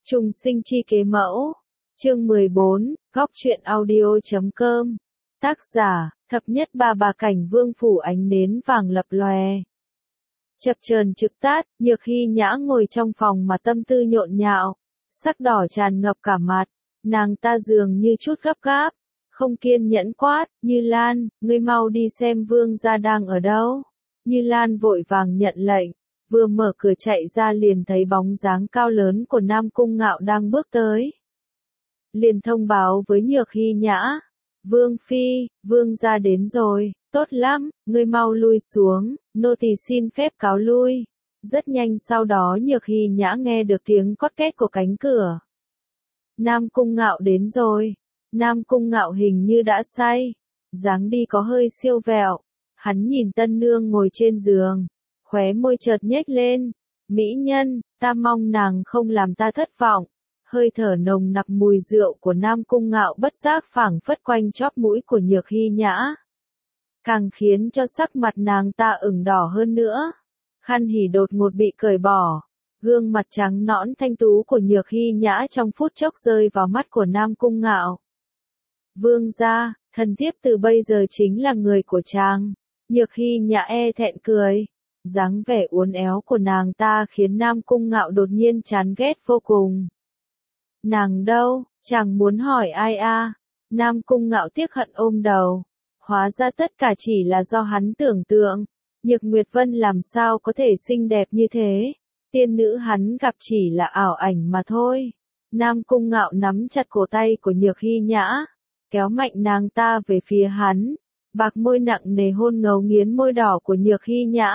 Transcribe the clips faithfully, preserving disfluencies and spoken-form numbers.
Trùng sinh chi kế mẫu. Chương mười bốn, góc truyện audio chấm com. Tác giả, thập nhất ba bà cảnh vương phủ ánh nến vàng lập lòe. Chập chờn trực tát, Nhược Hy Nhã ngồi trong phòng mà tâm tư nhộn nhạo, sắc đỏ tràn ngập cả mặt, nàng ta dường như chút gấp gáp, không kiên nhẫn quát, Như Lan, ngươi mau đi xem vương gia đang ở đâu. Như Lan vội vàng nhận lệnh, vừa mở cửa chạy ra liền thấy bóng dáng cao lớn của Nam Cung Ngạo đang bước tới. Liền thông báo với Nhược Hy Nhã, Vương Phi, vương gia đến rồi, tốt lắm, ngươi mau lui xuống, nô tỳ xin phép cáo lui. Rất nhanh sau đó Nhược Hy Nhã nghe được tiếng cót két của cánh cửa. Nam Cung Ngạo đến rồi. Nam Cung Ngạo hình như đã say, dáng đi có hơi siêu vẹo. Hắn nhìn tân nương ngồi trên giường, khóe môi chợt nhếch lên. Mỹ nhân, ta mong nàng không làm ta thất vọng. Hơi thở nồng nặc mùi rượu của Nam Cung Ngạo bất giác phảng phất quanh chóp mũi của Nhược Hy Nhã, càng khiến cho sắc mặt nàng ta ửng đỏ hơn nữa. Khăn hỉ đột ngột bị cởi bỏ, gương mặt trắng nõn thanh tú của Nhược Hy Nhã trong phút chốc rơi vào mắt của Nam Cung Ngạo. Vương gia, thần thiếp từ bây giờ chính là người của chàng. Nhược Hy Nhã e thẹn cười, dáng vẻ uốn éo của nàng ta khiến Nam Cung Ngạo đột nhiên chán ghét vô cùng. Nàng đâu, chàng muốn hỏi ai a? À? Nam Cung Ngạo tiếc hận ôm đầu, hóa ra tất cả chỉ là do hắn tưởng tượng. Nhược Nguyệt Vân làm sao có thể xinh đẹp như thế, tiên nữ hắn gặp chỉ là ảo ảnh mà thôi. Nam Cung Ngạo nắm chặt cổ tay của Nhược Hy Nhã, kéo mạnh nàng ta về phía hắn, bạc môi nặng nề hôn ngấu nghiến môi đỏ của Nhược Hy Nhã.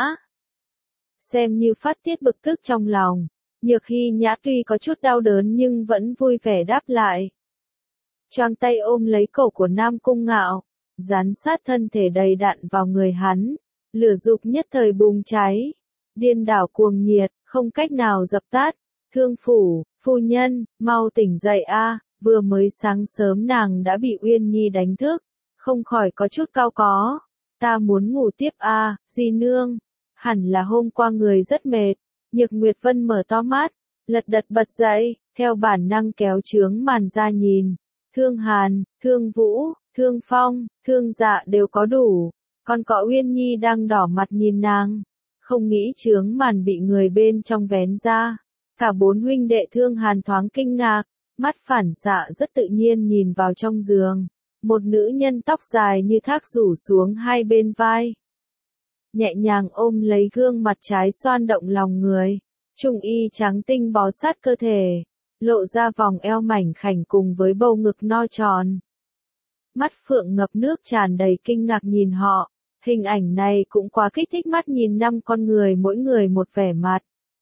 Xem như phát tiết bực tức trong lòng, Nhược Hy Nhã tuy có chút đau đớn nhưng vẫn vui vẻ đáp lại. Choàng tay ôm lấy cổ của Nam Cung Ngạo, dán sát thân thể đầy đặn vào người hắn, lửa dục nhất thời bùng cháy, điên đảo cuồng nhiệt, không cách nào dập tắt. Thương phủ, phu nhân, mau tỉnh dậy a, vừa mới sáng sớm nàng đã bị Uyên Nhi đánh thức, không khỏi có chút cau có. Ta muốn ngủ tiếp a, di nương. Hẳn là hôm qua người rất mệt. Nhược Nguyệt Vân mở to mắt, lật đật bật dậy, theo bản năng kéo chướng màn ra nhìn. Thương Hàn, Thương Vũ, Thương Phong, Thương Dạ đều có đủ, còn có Uyên Nhi đang đỏ mặt nhìn nàng. Không nghĩ chướng màn bị người bên trong vén ra. Cả bốn huynh đệ Thương Hàn thoáng kinh ngạc, mắt phản xạ rất tự nhiên nhìn vào trong giường. Một nữ nhân tóc dài như thác rủ xuống hai bên vai, nhẹ nhàng ôm lấy gương mặt trái xoan động lòng người. Trung y trắng tinh bó sát cơ thể, lộ ra vòng eo mảnh khảnh cùng với bầu ngực no tròn. Mắt phượng ngập nước tràn đầy kinh ngạc nhìn họ, hình ảnh này cũng quá kích thích mắt nhìn năm con người mỗi người một vẻ mặt.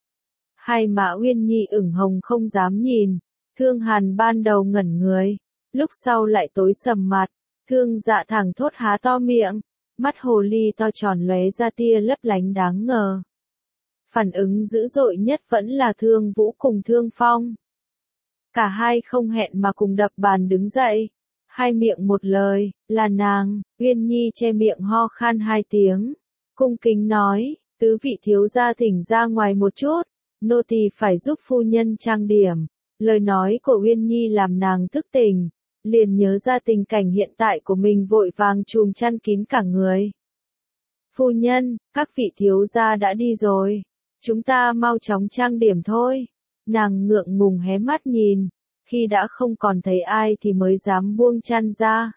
Hai má Uyên Nhi ửng hồng không dám nhìn, Thương Hàn ban đầu ngẩn người, lúc sau lại tối sầm mặt, Thương Dạ thẳng thốt há to miệng, mắt hồ ly to tròn lóe ra tia lấp lánh đáng ngờ. Phản ứng dữ dội nhất vẫn là Thương Vũ cùng Thương Phong. Cả hai không hẹn mà cùng đập bàn đứng dậy, hai miệng một lời, là nàng. Uyên Nhi che miệng ho khan hai tiếng, cung kính nói, tứ vị thiếu gia thỉnh ra ngoài một chút, nô tỳ phải giúp phu nhân trang điểm. Lời nói của Uyên Nhi làm nàng thức tỉnh, liền nhớ ra tình cảnh hiện tại của mình vội vàng chùm chăn kín cả người. Phu nhân, các vị thiếu gia đã đi rồi, chúng ta mau chóng trang điểm thôi. Nàng ngượng ngùng hé mắt nhìn, khi đã không còn thấy ai thì mới dám buông chăn ra.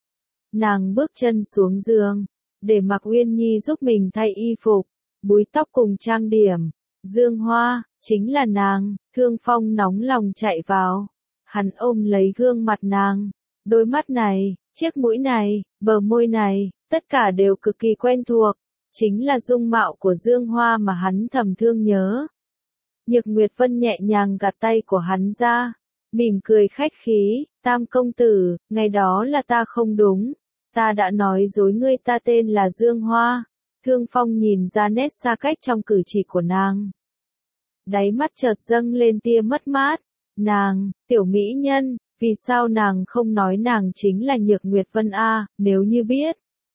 Nàng bước chân xuống giường, để mặc Uyên Nhi giúp mình thay y phục, búi tóc cùng trang điểm. Dương Hoa, chính là nàng. Thương Phong nóng lòng chạy vào, hắn ôm lấy gương mặt nàng, đôi mắt này, chiếc mũi này, bờ môi này, tất cả đều cực kỳ quen thuộc, chính là dung mạo của Dương Hoa mà hắn thầm thương nhớ. Nhược Nguyệt Vân nhẹ nhàng gạt tay của hắn ra, mỉm cười khách khí, Tam công tử, ngày đó là ta không đúng, ta đã nói dối ngươi, ta tên là Dương Hoa. Thương Phong nhìn ra nét xa cách trong cử chỉ của nàng, đáy mắt chợt dâng lên tia mất mát. Nàng, tiểu mỹ nhân, vì sao nàng không nói nàng chính là Nhược Nguyệt Vân a? À, nếu như biết,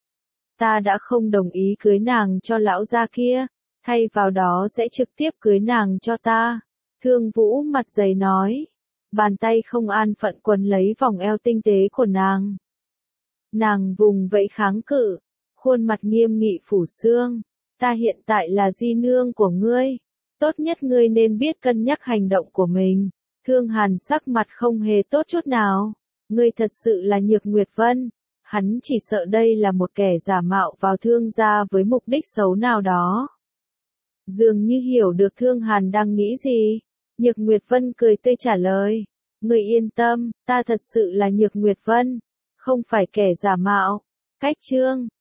ta đã không đồng ý cưới nàng cho lão gia kia, thay vào đó sẽ trực tiếp cưới nàng cho ta. Thương Vũ mặt dày nói. Bàn tay không an phận quấn lấy vòng eo tinh tế của nàng. Nàng vùng vẫy kháng cự, khuôn mặt nghiêm nghị phủ xương. Ta hiện tại là di nương của ngươi. Tốt nhất ngươi nên biết cân nhắc hành động của mình. Thương Hàn sắc mặt không hề tốt chút nào. Ngươi thật sự là Nhược Nguyệt Vân. Hắn chỉ sợ đây là một kẻ giả mạo vào Thương gia với mục đích xấu nào đó. Dường như hiểu được Thương Hàn đang nghĩ gì. Nhược Nguyệt Vân cười tươi trả lời. Ngươi yên tâm, ta thật sự là Nhược Nguyệt Vân. Không phải kẻ giả mạo. Cách chương